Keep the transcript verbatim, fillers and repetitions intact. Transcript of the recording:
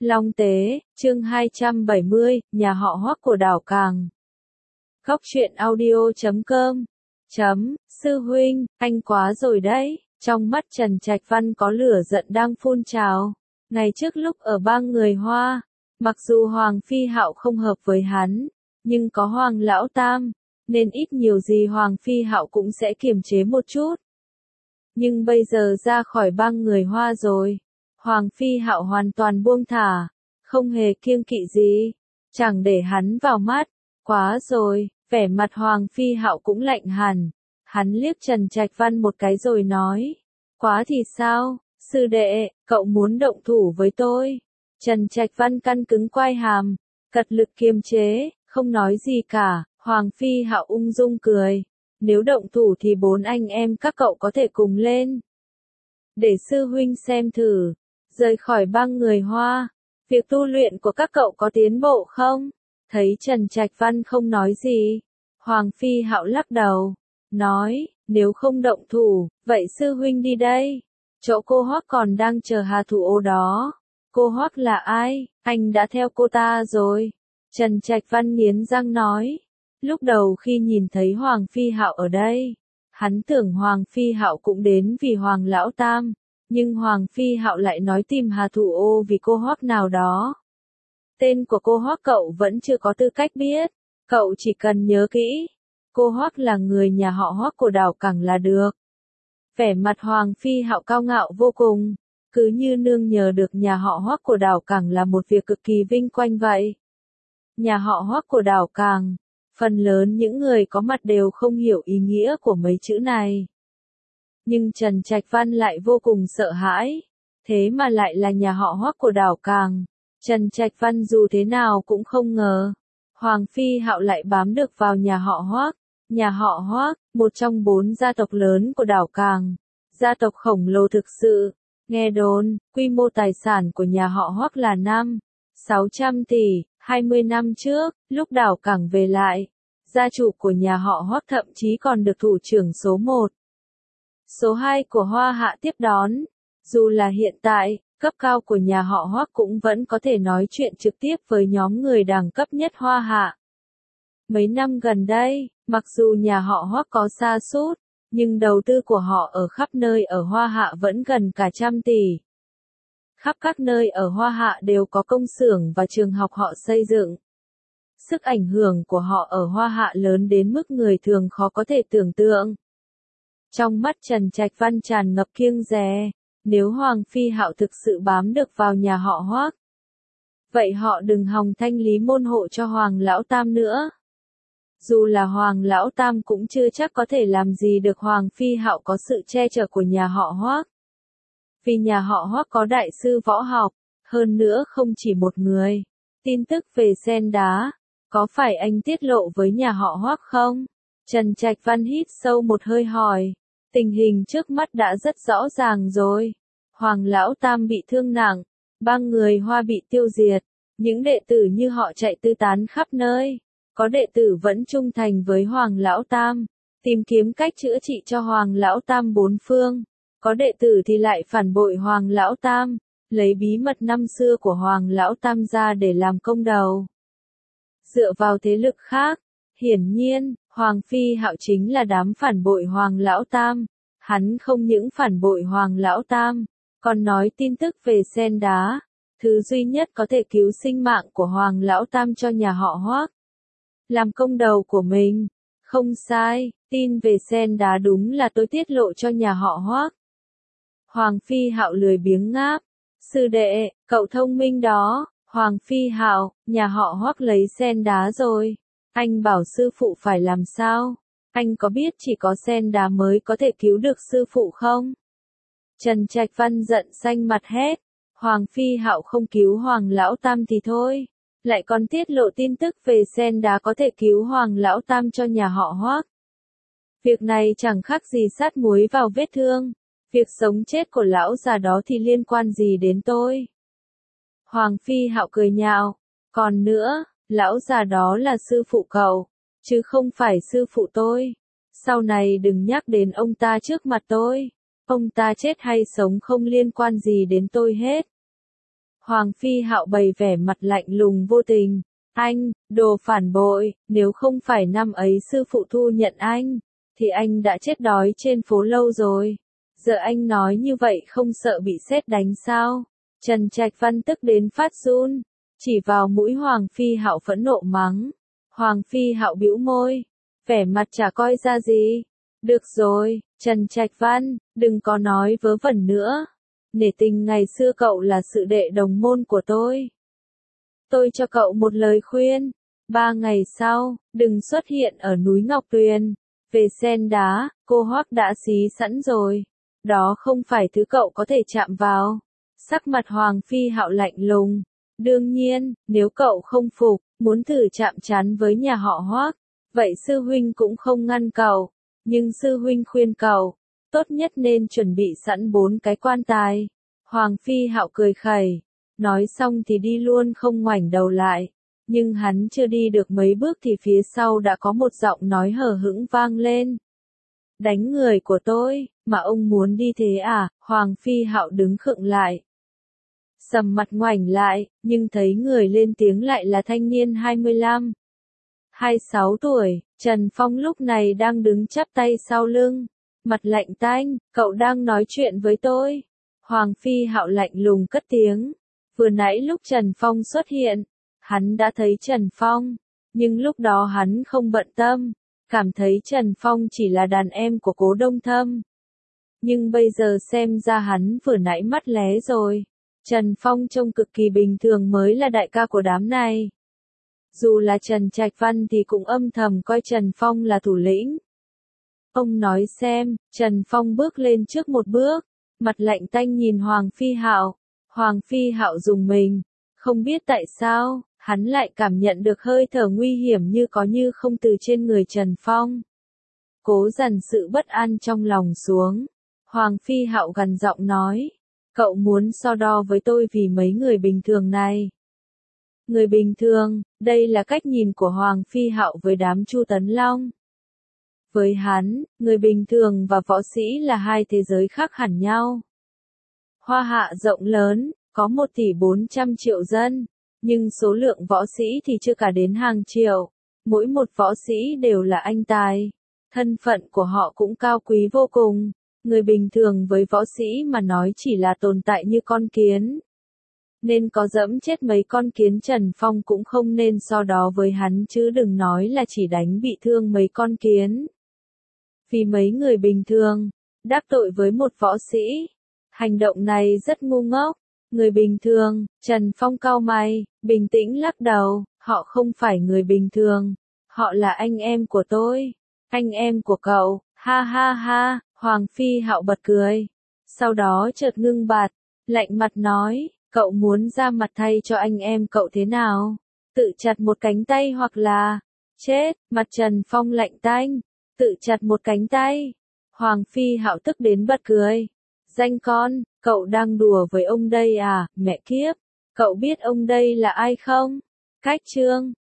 Long Tế, chương hai trăm bảy mươi, nhà họ Hoắc của đảo Càng. Góc truyện audio chấm com. Chấm, sư huynh, anh quá rồi đấy. Trong mắt Trần Trạch Văn có lửa giận đang phun trào. Ngày trước lúc ở bang người Hoa, mặc dù Hoàng Phi Hạo không hợp với hắn, nhưng có Hoàng Lão Tam, nên ít nhiều gì Hoàng Phi Hạo cũng sẽ kiềm chế một chút. Nhưng bây giờ ra khỏi bang người Hoa rồi, Hoàng Phi Hạo hoàn toàn buông thả, không hề kiêng kỵ gì, chẳng để hắn vào mắt. Quá rồi, vẻ mặt Hoàng Phi Hạo cũng lạnh hẳn. Hắn liếc Trần Trạch Văn một cái rồi nói, quá thì sao, sư đệ, cậu muốn động thủ với tôi. Trần Trạch Văn căng cứng quai hàm, cật lực kiềm chế, không nói gì cả. Hoàng Phi Hạo ung dung cười, nếu động thủ thì bốn anh em các cậu có thể cùng lên. Để sư huynh xem thử, rời khỏi bang người Hoa, việc tu luyện của các cậu có tiến bộ không? Thấy Trần Trạch Văn không nói gì, Hoàng Phi Hạo lắc đầu, nói, nếu không động thủ, vậy sư huynh đi đây. Chỗ cô Hoắc còn đang chờ Hà Thủ Ô đó. Cô Hoắc là ai? Anh đã theo cô ta rồi. Trần Trạch Văn nghiến răng nói. Lúc đầu khi nhìn thấy Hoàng Phi Hạo ở đây, hắn tưởng Hoàng Phi Hạo cũng đến vì Hoàng Lão Tam, nhưng Hoàng Phi Hạo lại nói tìm Hà Thủ Ô vì cô Hoắc nào đó. Tên của cô Hoắc cậu vẫn chưa có tư cách biết, cậu chỉ cần nhớ kỹ, cô Hoắc là người nhà họ Hoắc của đảo Càng là được. Vẻ mặt Hoàng Phi Hạo cao ngạo vô cùng, cứ như nương nhờ được nhà họ Hoắc của đảo Càng là một việc cực kỳ vinh quang vậy. Nhà họ Hoắc của đảo Càng, phần lớn những người có mặt đều không hiểu ý nghĩa của mấy chữ này. Nhưng Trần Trạch Văn lại vô cùng sợ hãi, thế mà lại là nhà họ Hoắc của đảo Càng. Trần Trạch Văn dù thế nào cũng không ngờ, Hoàng Phi Hạo lại bám được vào nhà họ Hoắc. Nhà họ Hoắc, một trong bốn gia tộc lớn của đảo Càng, gia tộc khổng lồ thực sự. Nghe đồn, quy mô tài sản của nhà họ Hoắc là năm, sáu trăm tỷ. hai mươi năm trước, lúc đảo Càng về lại, gia chủ của nhà họ Hoắc thậm chí còn được thủ trưởng số một, số hai của Hoa Hạ tiếp đón. Dù là hiện tại, cấp cao của nhà họ Hoắc cũng vẫn có thể nói chuyện trực tiếp với nhóm người đẳng cấp nhất Hoa Hạ. Mấy năm gần đây, mặc dù nhà họ Hoắc có sa sút, nhưng đầu tư của họ ở khắp nơi ở Hoa Hạ vẫn gần cả trăm tỷ. Khắp các nơi ở Hoa Hạ đều có công xưởng và trường học họ xây dựng. Sức ảnh hưởng của họ ở Hoa Hạ lớn đến mức người thường khó có thể tưởng tượng. Trong mắt Trần Trạch Văn tràn ngập kiêng dè, nếu Hoàng Phi Hạo thực sự bám được vào nhà họ Hoắc, vậy họ đừng hòng thanh lý môn hộ cho Hoàng Lão Tam nữa. Dù là Hoàng Lão Tam cũng chưa chắc có thể làm gì được Hoàng Phi Hạo có sự che chở của nhà họ Hoắc. Vì nhà họ Hoắc có đại sư võ học, hơn nữa không chỉ một người. Tin tức về sen đá, có phải anh tiết lộ với nhà họ Hoắc không? Trần Trạch Văn hít sâu một hơi hỏi. Tình hình trước mắt đã rất rõ ràng rồi. Hoàng Lão Tam bị thương nặng, bang người Hoa bị tiêu diệt, những đệ tử như họ chạy tứ tán khắp nơi. Có đệ tử vẫn trung thành với Hoàng Lão Tam, tìm kiếm cách chữa trị cho Hoàng Lão Tam bốn phương. Có đệ tử thì lại phản bội Hoàng Lão Tam, lấy bí mật năm xưa của Hoàng Lão Tam ra để làm công đầu. Dựa vào thế lực khác, hiển nhiên, Hoàng Phi Hạo chính là đám phản bội Hoàng Lão Tam. Hắn không những phản bội Hoàng Lão Tam, còn nói tin tức về sen đá, thứ duy nhất có thể cứu sinh mạng của Hoàng Lão Tam cho nhà họ Hoắc. Làm công đầu của mình, không sai, tin về sen đá đúng là tôi tiết lộ cho nhà họ Hoắc. Hoàng Phi Hạo lười biếng ngáp, sư đệ, cậu thông minh đó. Hoàng Phi Hạo, nhà họ Hoắc lấy sen đá rồi, anh bảo sư phụ phải làm sao? Anh có biết chỉ có sen đá mới có thể cứu được sư phụ không? Trần Trạch Văn giận xanh mặt hét, Hoàng Phi Hạo không cứu Hoàng Lão Tam thì thôi, lại còn tiết lộ tin tức về sen đá có thể cứu Hoàng Lão Tam cho nhà họ Hoắc. Việc này chẳng khác gì sát muối vào vết thương, việc sống chết của lão già đó thì liên quan gì đến tôi? Hoàng Phi Hạo cười nhạo, còn nữa, lão già đó là sư phụ cậu, chứ không phải sư phụ tôi. Sau này đừng nhắc đến ông ta trước mặt tôi, ông ta chết hay sống không liên quan gì đến tôi hết. Hoàng Phi Hạo bày vẻ mặt lạnh lùng vô tình. Anh, đồ phản bội, nếu không phải năm ấy sư phụ thu nhận anh, thì anh đã chết đói trên phố lâu rồi. Giờ anh nói như vậy không sợ bị sét đánh sao? Trần Trạch Văn tức đến phát run, chỉ vào mũi Hoàng Phi Hạo phẫn nộ mắng. Hoàng Phi Hạo bĩu môi, vẻ mặt chả coi ra gì. Được rồi, Trần Trạch Văn, đừng có nói vớ vẩn nữa. Nể tình ngày xưa cậu là sự đệ đồng môn của tôi. Tôi cho cậu một lời khuyên. Ba ngày sau, đừng xuất hiện ở núi Ngọc Tuyền. Về sen đá, cô Hoắc đã xí sẵn rồi. Đó không phải thứ cậu có thể chạm vào. Sắc mặt Hoàng Phi Hạo lạnh lùng. Đương nhiên, nếu cậu không phục, muốn thử chạm trán với nhà họ Hoắc, vậy sư huynh cũng không ngăn cậu. Nhưng sư huynh khuyên cậu, tốt nhất nên chuẩn bị sẵn bốn cái quan tài. Hoàng Phi Hạo cười khẩy, nói xong thì đi luôn không ngoảnh đầu lại. Nhưng hắn chưa đi được mấy bước thì phía sau đã có một giọng nói hờ hững vang lên. Đánh người của tôi, mà ông muốn đi thế à? Hoàng Phi Hạo đứng khựng lại. Sầm mặt ngoảnh lại, nhưng thấy người lên tiếng lại là thanh niên hai mươi lăm, hai mươi sáu tuổi, Trần Phong lúc này đang đứng chắp tay sau lưng, mặt lạnh tanh, cậu đang nói chuyện với tôi. Hoàng Phi Hạo lạnh lùng cất tiếng, vừa nãy lúc Trần Phong xuất hiện, hắn đã thấy Trần Phong, nhưng lúc đó hắn không bận tâm, cảm thấy Trần Phong chỉ là đàn em của Cố Đông Thâm. Nhưng bây giờ xem ra hắn vừa nãy mắt lé rồi. Trần Phong trông cực kỳ bình thường mới là đại ca của đám này. Dù là Trần Trạch Văn thì cũng âm thầm coi Trần Phong là thủ lĩnh. Ông nói xem, Trần Phong bước lên trước một bước, mặt lạnh tanh nhìn Hoàng Phi Hạo. Hoàng Phi Hạo rùng mình, không biết tại sao, hắn lại cảm nhận được hơi thở nguy hiểm như có như không từ trên người Trần Phong. Cố dằn sự bất an trong lòng xuống, Hoàng Phi Hạo gằn giọng nói, cậu muốn so đo với tôi vì mấy người bình thường này. Người bình thường, đây là cách nhìn của Hoàng Phi Hạo với đám Chu Tấn Long. Với hắn, người bình thường và võ sĩ là hai thế giới khác hẳn nhau. Hoa Hạ rộng lớn, có một tỷ bốn trăm triệu dân, nhưng số lượng võ sĩ thì chưa cả đến hàng triệu. Mỗi một võ sĩ đều là anh tài. Thân phận của họ cũng cao quý vô cùng. Người bình thường với võ sĩ mà nói chỉ là tồn tại như con kiến. Nên có dẫm chết mấy con kiến Trần Phong cũng không nên so đó với hắn chứ đừng nói là chỉ đánh bị thương mấy con kiến. Vì mấy người bình thường, đắc tội với một võ sĩ, hành động này rất ngu ngốc. Người bình thường, Trần Phong cau mày, bình tĩnh lắc đầu, họ không phải người bình thường, họ là anh em của tôi, anh em của cậu, ha ha ha, Hoàng Phi Hạo bật cười, sau đó chợt ngưng bặt, lạnh mặt nói, cậu muốn ra mặt thay cho anh em cậu thế nào? Tự chặt một cánh tay hoặc là, chết, mặt Trần Phong lạnh tanh, tự chặt một cánh tay, Hoàng Phi Hạo tức đến bật cười, danh con, cậu đang đùa với ông đây à, mẹ kiếp, cậu biết ông đây là ai không? Cách chương